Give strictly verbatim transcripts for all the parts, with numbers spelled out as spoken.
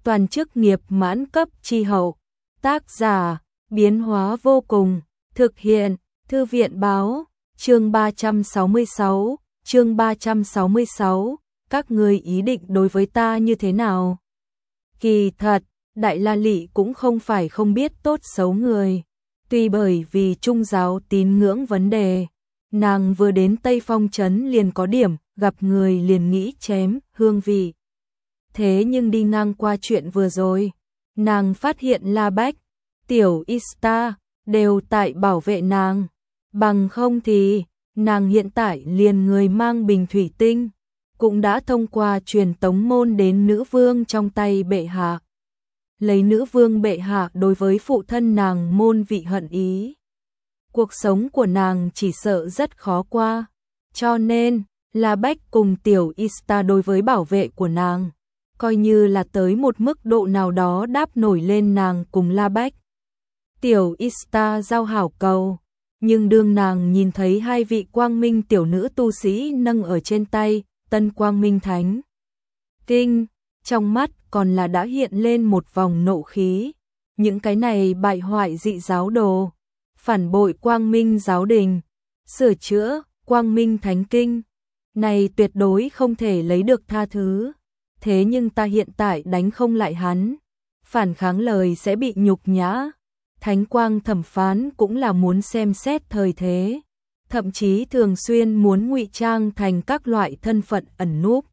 toàn chức nghiệp mãn cấp chi hậu. Tác giả, biến hóa vô cùng, thực hiện, thư viện báo, chương ba trăm sáu mươi sáu, chương ba trăm sáu mươi sáu, các ngươi ý định đối với ta như thế nào? Kỳ thật, Đại La Lị cũng không phải không biết tốt xấu người. Tuy bởi vì trung giáo tín ngưỡng vấn đề, nàng vừa đến Tây Phong Trấn liền có điểm, gặp người liền nghĩ chém, hương vị. Thế nhưng đi ngang qua chuyện vừa rồi, nàng phát hiện La Bách, Tiểu Ista, đều tại bảo vệ nàng. Bằng không thì, nàng hiện tại liền người mang bình thủy tinh, cũng đã thông qua truyền tống môn đến nữ vương trong tay bệ hạ. Lấy nữ vương bệ hạ đối với phụ thân nàng môn vị hận ý. Cuộc sống của nàng chỉ sợ rất khó qua, cho nên, La Bách cùng Tiểu Ista đối với bảo vệ của nàng, coi như là tới một mức độ nào đó đáp nổi lên nàng cùng La Bách. Tiểu Ista giao hảo cầu, nhưng đương nàng nhìn thấy hai vị quang minh tiểu nữ tu sĩ nâng ở trên tay, Tân Quang Minh Thánh Kinh, trong mắt còn là đã hiện lên một vòng nộ khí. Những cái này bại hoại dị giáo đồ, phản bội Quang Minh giáo đình, sửa chữa Quang Minh Thánh Kinh, này tuyệt đối không thể lấy được tha thứ. Thế nhưng ta hiện tại đánh không lại hắn, phản kháng lời sẽ bị nhục nhã. Thánh Quang thẩm phán cũng là muốn xem xét thời thế, thậm chí thường xuyên muốn ngụy trang thành các loại thân phận ẩn núp.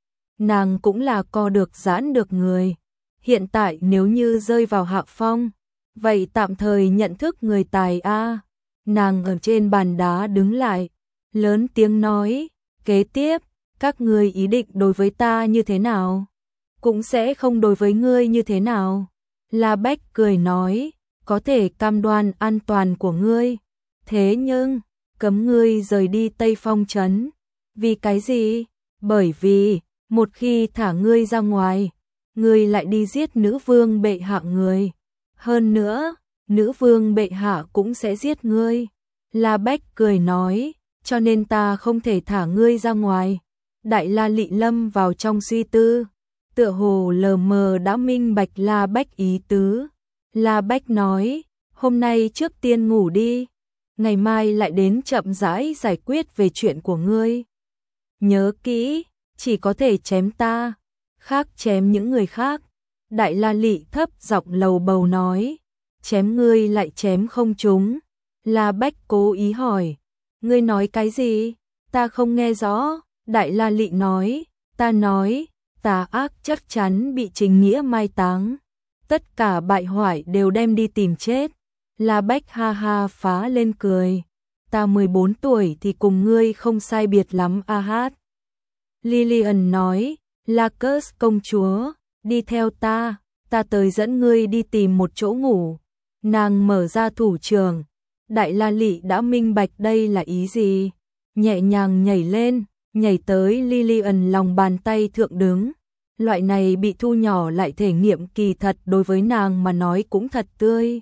Nàng cũng là co được giãn được người. Hiện tại nếu như rơi vào hạ phong, vậy tạm thời nhận thức người tài a. Nàng ở trên bàn đá đứng lại, lớn tiếng nói, kế tiếp, các ngươi ý định đối với ta như thế nào? Cũng sẽ không đối với ngươi như thế nào? La Bách cười nói, có thể cam đoan an toàn của ngươi, thế nhưng, cấm ngươi rời đi Tây Phong Trấn. Vì cái gì? Bởi vì, một khi thả ngươi ra ngoài, ngươi lại đi giết nữ vương bệ hạ người. Hơn nữa, nữ vương bệ hạ cũng sẽ giết ngươi. La Bách cười nói, cho nên ta không thể thả ngươi ra ngoài. Đại La Lị lâm vào trong suy tư, tựa hồ lờ mờ đã minh bạch La Bách ý tứ. La Bách nói, hôm nay trước tiên ngủ đi, ngày mai lại đến chậm rãi giải quyết về chuyện của ngươi. Nhớ kỹ, chỉ có thể chém ta, khác chém những người khác. Đại La Lị thấp giọng lầu bầu nói, chém ngươi lại chém không trúng. La Bách cố ý hỏi, ngươi nói cái gì? Ta không nghe rõ. Đại La Lị nói, ta nói, tà ác chắc chắn bị chính nghĩa mai táng. Tất cả bại hoại đều đem đi tìm chết. La Bách ha ha phá lên cười, ta mười bốn tuổi thì cùng ngươi không sai biệt lắm a hát. Lillian nói, Lacus công chúa, đi theo ta, ta tới dẫn ngươi đi tìm một chỗ ngủ. Nàng mở ra thủ trường. Đại La Lị đã minh bạch đây là ý gì, nhẹ nhàng nhảy lên, nhảy tới Lillian lòng bàn tay thượng đứng. Loại này bị thu nhỏ lại thể nghiệm kỳ thật đối với nàng mà nói cũng thật tươi.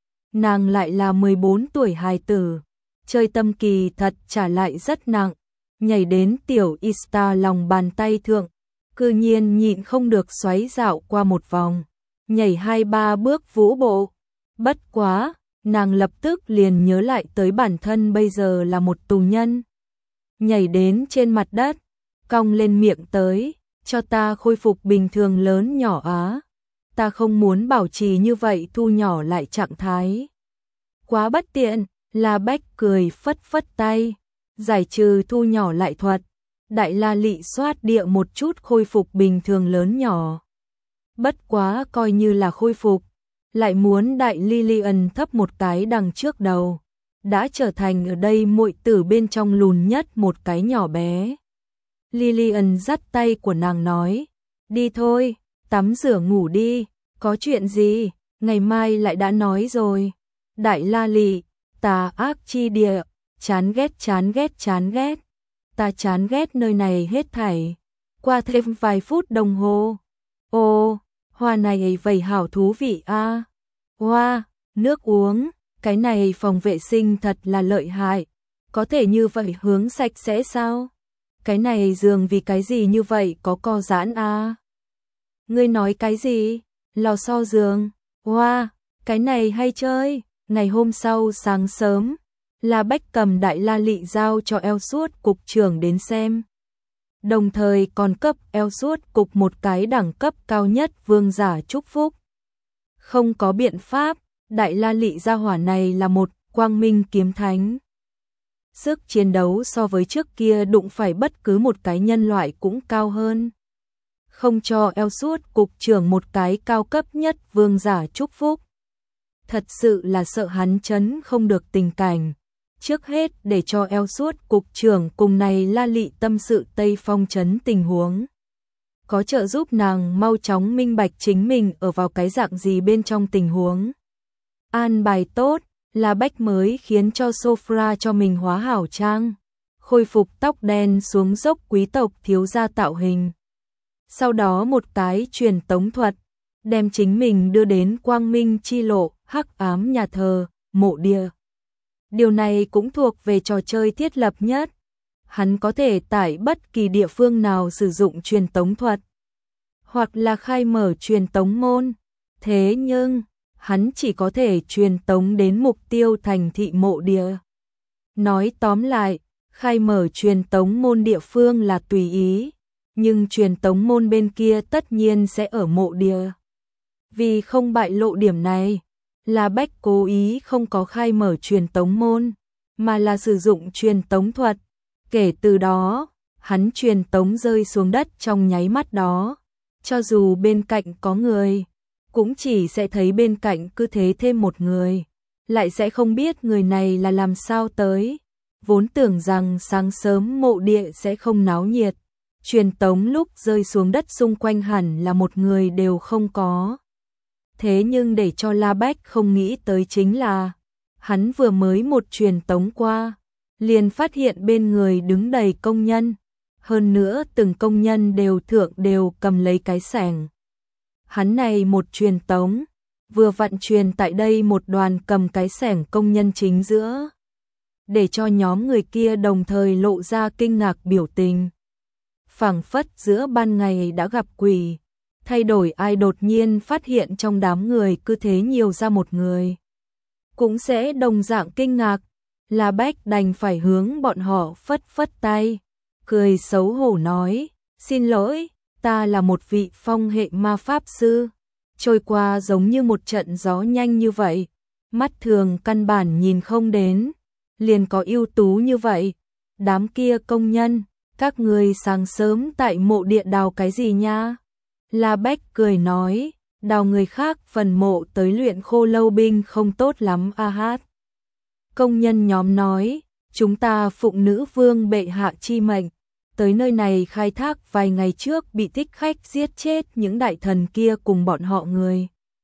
Nàng lại là mười bốn tuổi hài tử, chơi tâm kỳ thật trả lại rất nặng. Nhảy đến Tiểu Ista lòng bàn tay thượng, cư nhiên nhịn không được xoáy dạo qua một vòng, nhảy hai ba bước vũ bộ. Bất quá, nàng lập tức liền nhớ lại tới bản thân bây giờ là một tù nhân. Nhảy đến trên mặt đất, cong lên miệng tới, cho ta khôi phục bình thường lớn nhỏ á. Ta không muốn bảo trì như vậy thu nhỏ lại trạng thái. Quá bất tiện. La Bách cười phất phất tay, giải trừ thu nhỏ lại thuật. Đại La Lị xoát địa một chút khôi phục bình thường lớn nhỏ. Bất quá coi như là khôi phục, lại muốn đại Lillian thấp một cái đằng trước đầu, đã trở thành ở đây muội tử bên trong lùn nhất một cái nhỏ bé. Lillian dắt tay của nàng nói, đi thôi, tắm rửa ngủ đi, có chuyện gì, ngày mai lại đã nói rồi. Đại La Lị, tà ác chi địa, chán ghét chán ghét chán ghét, ta chán ghét nơi này hết thảy. Qua thêm vài phút đồng hồ, ô, hoa này vẩy hảo thú vị a. Hoa, nước uống, cái này phòng vệ sinh thật là lợi hại, có thể như vậy hướng sạch sẽ sao? Cái này giường vì cái gì như vậy có co giãn a? Ngươi nói cái gì? Lò xo giường. Wow, cái này hay chơi. Ngày hôm sau sáng sớm, La Bách cầm đại la lị giao cho eo suốt cục trưởng đến xem. Đồng thời còn cấp eo suốt cục một cái đẳng cấp cao nhất vương giả chúc phúc. Không có biện pháp, đại la lị gia hỏa này là một quang minh kiếm thánh. Sức chiến đấu so với trước kia đụng phải bất cứ một cái nhân loại cũng cao hơn. Không cho eo suốt cục trưởng một cái cao cấp nhất vương giả chúc phúc. Thật sự là sợ hắn chấn không được tình cảnh. Trước hết để cho eo suốt cục trưởng cùng này la lị tâm sự Tây Phong chấn tình huống. Có trợ giúp nàng mau chóng minh bạch chính mình ở vào cái dạng gì bên trong tình huống. An bài tốt, La Bách mới khiến cho Sofra cho mình hóa hảo trang, khôi phục tóc đen xuống dốc quý tộc thiếu gia tạo hình. Sau đó một cái truyền tống thuật, đem chính mình đưa đến quang minh chi lộ, hắc ám nhà thờ, mộ địa. Điều này cũng thuộc về trò chơi thiết lập nhất. Hắn có thể tại bất kỳ địa phương nào sử dụng truyền tống thuật, hoặc là khai mở truyền tống môn. Thế nhưng, hắn chỉ có thể truyền tống đến mục tiêu thành thị mộ địa. Nói tóm lại, khai mở truyền tống môn địa phương là tùy ý, nhưng truyền tống môn bên kia tất nhiên sẽ ở mộ địa. Vì không bại lộ điểm này, La Bách cố ý không có khai mở truyền tống môn, mà là sử dụng truyền tống thuật. Kể từ đó, hắn truyền tống rơi xuống đất trong nháy mắt đó. Cho dù bên cạnh có người, cũng chỉ sẽ thấy bên cạnh cứ thế thêm một người, lại sẽ không biết người này là làm sao tới. Vốn tưởng rằng sáng sớm mộ địa sẽ không náo nhiệt, truyền tống lúc rơi xuống đất xung quanh hẳn là một người đều không có. Thế nhưng để cho La Bách không nghĩ tới chính là, hắn vừa mới một truyền tống qua, liền phát hiện bên người đứng đầy công nhân. Hơn nữa từng công nhân đều thượng đều cầm lấy cái xẻng. Hắn này một truyền tống, vừa vặn truyền tại đây một đoàn cầm cái xẻng công nhân chính giữa. Để cho nhóm người kia đồng thời lộ ra kinh ngạc biểu tình. Phảng phất giữa ban ngày đã gặp quỷ. Thay đổi ai đột nhiên phát hiện trong đám người cứ thế nhiều ra một người. Cũng sẽ đồng dạng kinh ngạc. La Bách đành phải hướng bọn họ phất phất tay. Cười xấu hổ nói, xin lỗi, ta là một vị phong hệ ma pháp sư. Trôi qua giống như một trận gió nhanh như vậy. Mắt thường căn bản nhìn không đến. Liền có ưu tú như vậy. Đám kia công nhân, các người sáng sớm tại mộ địa đào cái gì nha? La Bách cười nói, đào người khác phần mộ tới luyện khô lâu binh không tốt lắm a hát. Công nhân nhóm nói, chúng ta phụng nữ vương bệ hạ chi mệnh, tới nơi này khai thác vài ngày trước bị thích khách giết chết những đại thần kia cùng bọn họ người.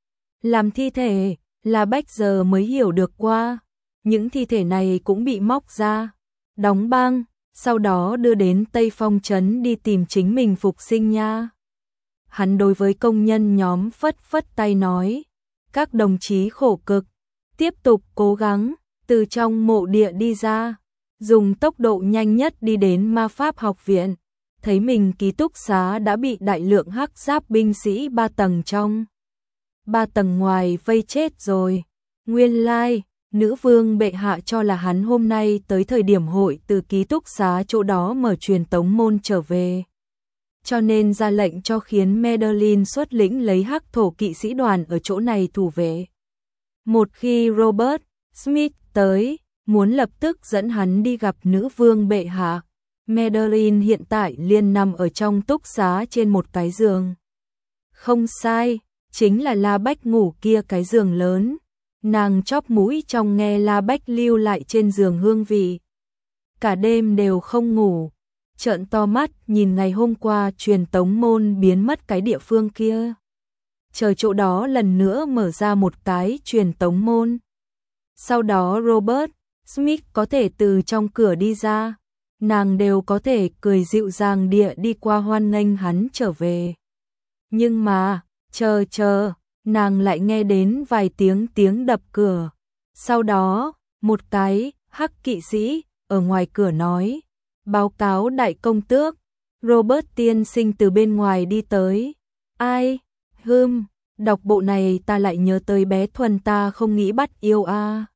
Làm thi thể, La Bách giờ mới hiểu được qua, những thi thể này cũng bị móc ra, đóng băng, sau đó đưa đến Tây Phong trấn đi tìm chính mình phục sinh nha. Hắn đối với công nhân nhóm phất phất tay nói, các đồng chí khổ cực, tiếp tục cố gắng, từ trong mộ địa đi ra, dùng tốc độ nhanh nhất đi đến ma pháp học viện, thấy mình ký túc xá đã bị đại lượng hắc giáp binh sĩ ba tầng trong, ba tầng ngoài vây chết rồi. Nguyên lai, like, nữ vương bệ hạ cho là hắn hôm nay tới thời điểm hội từ ký túc xá chỗ đó mở truyền tống môn trở về. Cho nên ra lệnh cho khiến Madeline xuất lĩnh lấy hắc thổ kỵ sĩ đoàn ở chỗ này thủ vệ. Một khi Robert Smith tới, muốn lập tức dẫn hắn đi gặp nữ vương bệ hạ. Madeline hiện tại liền nằm ở trong túc xá trên một cái giường. Không sai, chính là La Bách ngủ kia cái giường lớn. Nàng chóp mũi trong nghe La Bách lưu lại trên giường hương vị. Cả đêm đều không ngủ. Trợn to mắt nhìn ngày hôm qua truyền tống môn biến mất cái địa phương kia. Chờ chỗ đó lần nữa mở ra một cái truyền tống môn. Sau đó Robert Smith có thể từ trong cửa đi ra. Nàng đều có thể cười dịu dàng địa đi qua hoan nghênh hắn trở về. Nhưng mà, chờ chờ, nàng lại nghe đến vài tiếng tiếng đập cửa. Sau đó, một cái hắc kỵ sĩ ở ngoài cửa nói, báo cáo đại công tước, Robert tiên sinh từ bên ngoài đi tới. Ai? Hừm, đọc bộ này ta lại nhớ tới bé Thuần ta không nghĩ bắt yêu a.